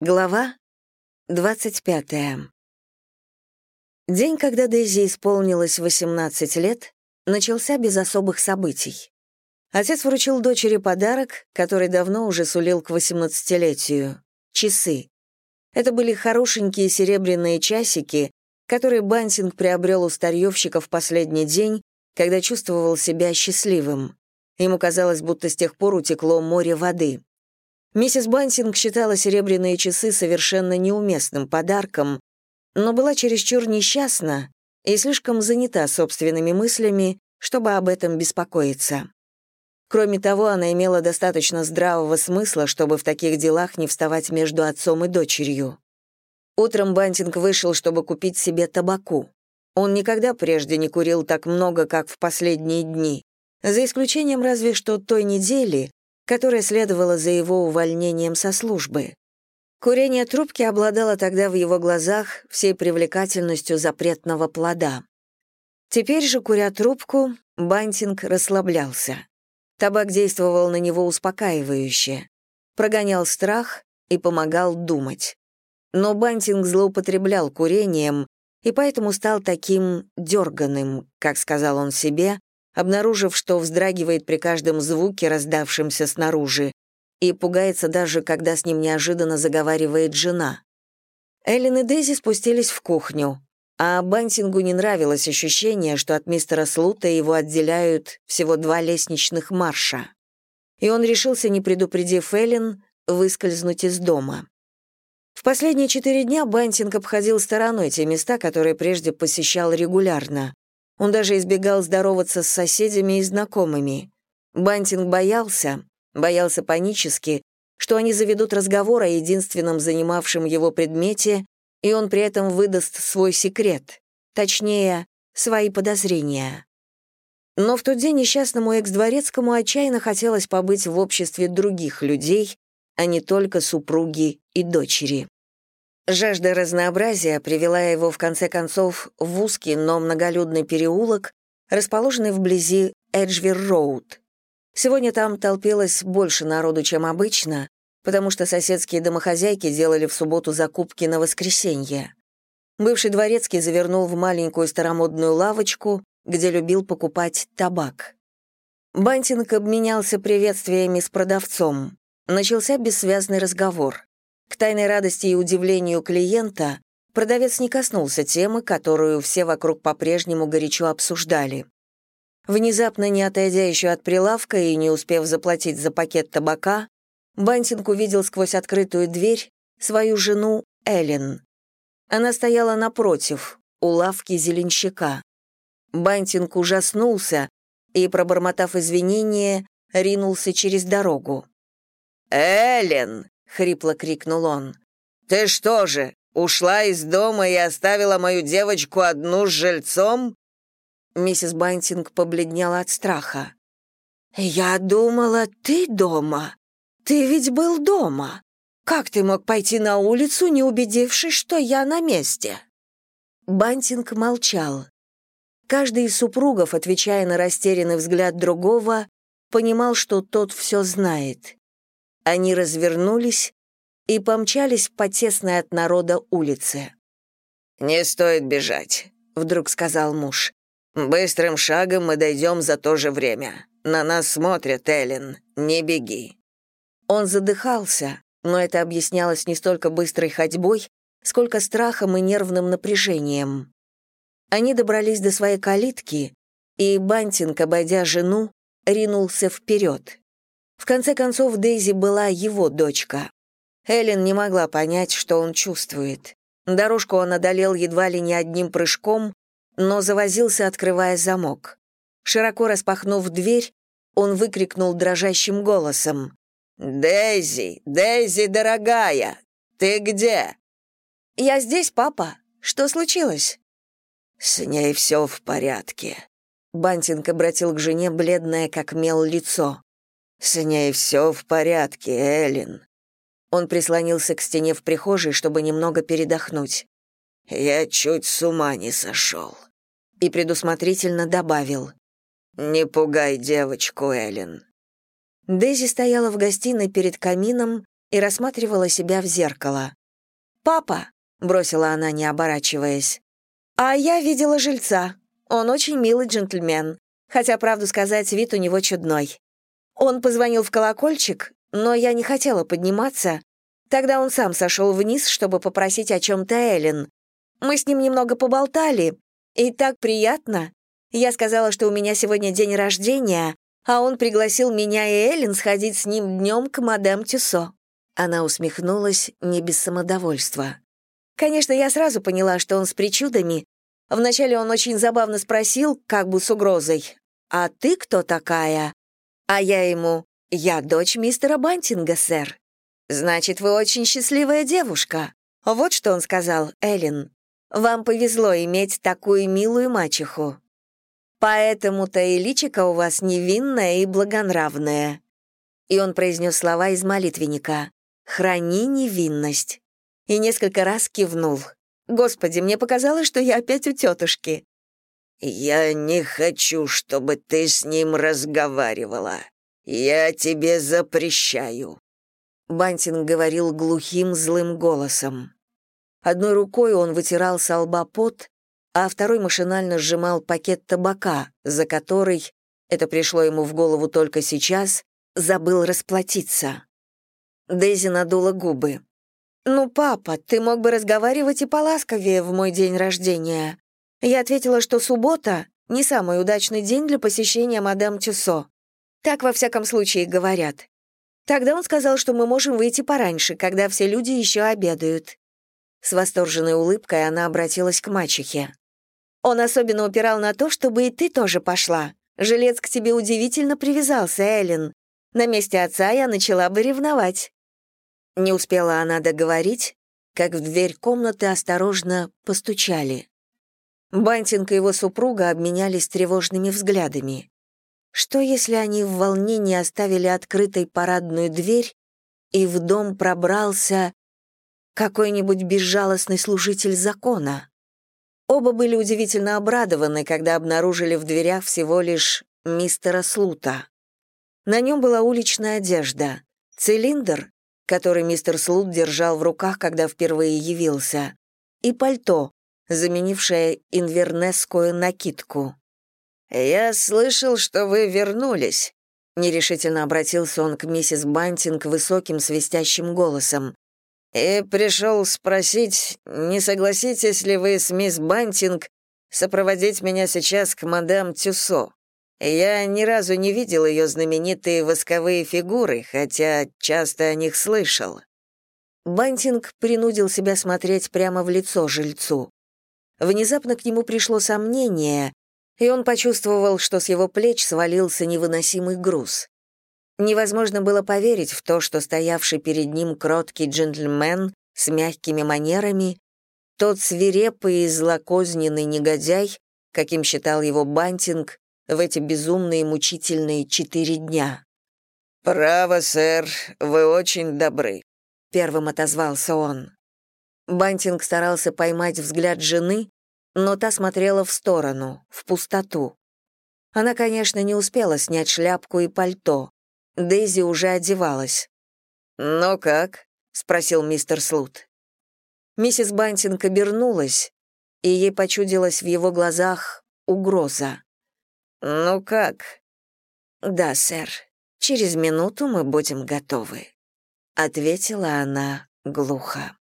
Глава 25. День, когда Дейзи исполнилось 18 лет, начался без особых событий. Отец вручил дочери подарок, который давно уже сулил к 18-летию — часы. Это были хорошенькие серебряные часики, которые Бантинг приобрел у старьевщика в последний день, когда чувствовал себя счастливым. Ему казалось, будто с тех пор утекло море воды. Миссис Бантинг считала серебряные часы совершенно неуместным подарком, но была чересчур несчастна и слишком занята собственными мыслями, чтобы об этом беспокоиться. Кроме того, она имела достаточно здравого смысла, чтобы в таких делах не вставать между отцом и дочерью. Утром Бантинг вышел, чтобы купить себе табаку. Он никогда прежде не курил так много, как в последние дни, за исключением разве что той недели, которая следовала за его увольнением со службы. Курение трубки обладало тогда в его глазах всей привлекательностью запретного плода. Теперь же, куря трубку, Бантинг расслаблялся. Табак действовал на него успокаивающе, прогонял страх и помогал думать. Но Бантинг злоупотреблял курением и поэтому стал таким дерганым, как сказал он себе, обнаружив, что вздрагивает при каждом звуке, раздавшемся снаружи, и пугается даже, когда с ним неожиданно заговаривает жена. Эллен и Дейзи спустились в кухню, а Бантингу не нравилось ощущение, что от мистера Слута его отделяют всего 2 лестничных марша. И он решился, не предупредив Эллен, выскользнуть из дома. В последние 4 дня Бантинг обходил стороной те места, которые прежде посещал регулярно. Он даже избегал здороваться с соседями и знакомыми. Бантинг боялся панически, что они заведут разговор о единственном занимавшем его предмете, и он при этом выдаст свой секрет, точнее, свои подозрения. Но в тот день несчастному экс-дворецкому отчаянно хотелось побыть в обществе других людей, а не только супруги и дочери. Жажда разнообразия привела его, в конце концов, в узкий, но многолюдный переулок, расположенный вблизи Эджвир-Роуд. Сегодня там толпилось больше народу, чем обычно, потому что соседские домохозяйки делали в субботу закупки на воскресенье. Бывший дворецкий завернул в маленькую старомодную лавочку, где любил покупать табак. Бантинг обменялся приветствиями с продавцом. Начался бессвязный разговор. К тайной радости и удивлению клиента продавец не коснулся темы, которую все вокруг по-прежнему горячо обсуждали. Внезапно, не отойдя еще от прилавка и не успев заплатить за пакет табака, Бантинг увидел сквозь открытую дверь свою жену Эллен. Она стояла напротив, у лавки зеленщика. Бантинг ужаснулся и, пробормотав извинения, ринулся через дорогу. «Эллен!» — хрипло крикнул он. «Ты что же, ушла из дома и оставила мою девочку одну с жильцом?» Миссис Бантинг побледнела от страха. «Я думала, ты дома. Ты ведь был дома. Как ты мог пойти на улицу, не убедившись, что я на месте?» Бантинг молчал. Каждый из супругов, отвечая на растерянный взгляд другого, понимал, что тот все знает. Они развернулись и помчались по тесной от народа улице. «Не стоит бежать», — вдруг сказал муж. «Быстрым шагом мы дойдем за то же время. На нас смотрят, Эллен, не беги». Он задыхался, но это объяснялось не столько быстрой ходьбой, сколько страхом и нервным напряжением. Они добрались до своей калитки, и Бантинг, обойдя жену, ринулся вперед. В конце концов, Дейзи была его дочка. Эллен не могла понять, что он чувствует. Дорожку он одолел едва ли не одним прыжком, но завозился, открывая замок. Широко распахнув дверь, он выкрикнул дрожащим голосом: «Дейзи, Дейзи, дорогая, ты где?» «Я здесь, папа. Что случилось?» «С ней все в порядке». Бантинг обратил к жене бледное, как мел, лицо. «С ней все в порядке, Эллен». Он прислонился к стене в прихожей, чтобы немного передохнуть. «Я чуть с ума не сошел». И предусмотрительно добавил: «Не пугай девочку, Эллен». Дейзи стояла в гостиной перед камином и рассматривала себя в зеркало. «Папа», — бросила она, не оборачиваясь, — «а я видела жильца. Он очень милый джентльмен, хотя, правду сказать, вид у него чудной. Он позвонил в колокольчик, но я не хотела подниматься. Тогда он сам сошел вниз, чтобы попросить о чем-то Эллен. Мы с ним немного поболтали, и так приятно. Я сказала, что у меня сегодня день рождения, а он пригласил меня и Эллен сходить с ним днем к мадам Тюссо». Она усмехнулась не без самодовольства. Конечно, я сразу поняла, что он с причудами. Вначале он очень забавно спросил, как бы с угрозой: «А ты кто такая?» А я ему: «Я дочь мистера Бантинга, сэр». «Значит, вы очень счастливая девушка». Вот что он сказал, Эллен. «Вам повезло иметь такую милую мачеху. Поэтому-то и личико у вас невинное и благонравное». И он произнес слова из молитвенника: «Храни невинность». И несколько раз кивнул. Господи, мне показалось, что я опять у тетушки. «Я не хочу, чтобы ты с ним разговаривала. Я тебе запрещаю», — Бантинг говорил глухим, злым голосом. Одной рукой он вытирал со лба пот, а второй машинально сжимал пакет табака, за который, это пришло ему в голову только сейчас, забыл расплатиться. Дейзи надула губы. «Ну, папа, ты мог бы разговаривать и поласковее в мой день рождения». Я ответила, что суббота — не самый удачный день для посещения мадам Тюссо. Так, во всяком случае, говорят. Тогда он сказал, что мы можем выйти пораньше, когда все люди еще обедают. С восторженной улыбкой она обратилась к мачехе. Он особенно упирал на то, чтобы и ты тоже пошла. Жилец к тебе удивительно привязался, Эллен. На месте отца я начала бы ревновать». Не успела она договорить, как в дверь комнаты осторожно постучали. Бантинг и его супруга обменялись тревожными взглядами. Что, если они в волнении оставили открытой парадную дверь, и в дом пробрался какой-нибудь безжалостный служитель закона? Оба были удивительно обрадованы, когда обнаружили в дверях всего лишь мистера Слута. На нем была уличная одежда, цилиндр, который мистер Слут держал в руках, когда впервые явился, и пальто, заменившее инвернесскую накидку. «Я слышал, что вы вернулись», — нерешительно обратился он к миссис Бантинг высоким свистящим голосом. «и пришел спросить, не согласитесь ли вы с мисс Бантинг сопроводить меня сейчас к мадам Тюссо. Я ни разу не видел ее знаменитые восковые фигуры, хотя часто о них слышал». Бантинг принудил себя смотреть прямо в лицо жильцу. Внезапно к нему пришло сомнение, и он почувствовал, что с его плеч свалился невыносимый груз. Невозможно было поверить в то, что стоявший перед ним кроткий джентльмен с мягкими манерами, тот свирепый и злокозненный негодяй, каким считал его Бантинг, в эти безумные мучительные 4 дня. «Право, сэр, вы очень добры», — первым отозвался он. Бантинг старался поймать взгляд жены, но та смотрела в сторону, в пустоту. Она, конечно, не успела снять шляпку и пальто. Дейзи уже одевалась. «Ну как?» — спросил мистер Слут. Миссис Бантинг обернулась, и ей почудилась в его глазах угроза. «Ну как?» «Да, сэр, через минуту мы будем готовы», — ответила она глухо.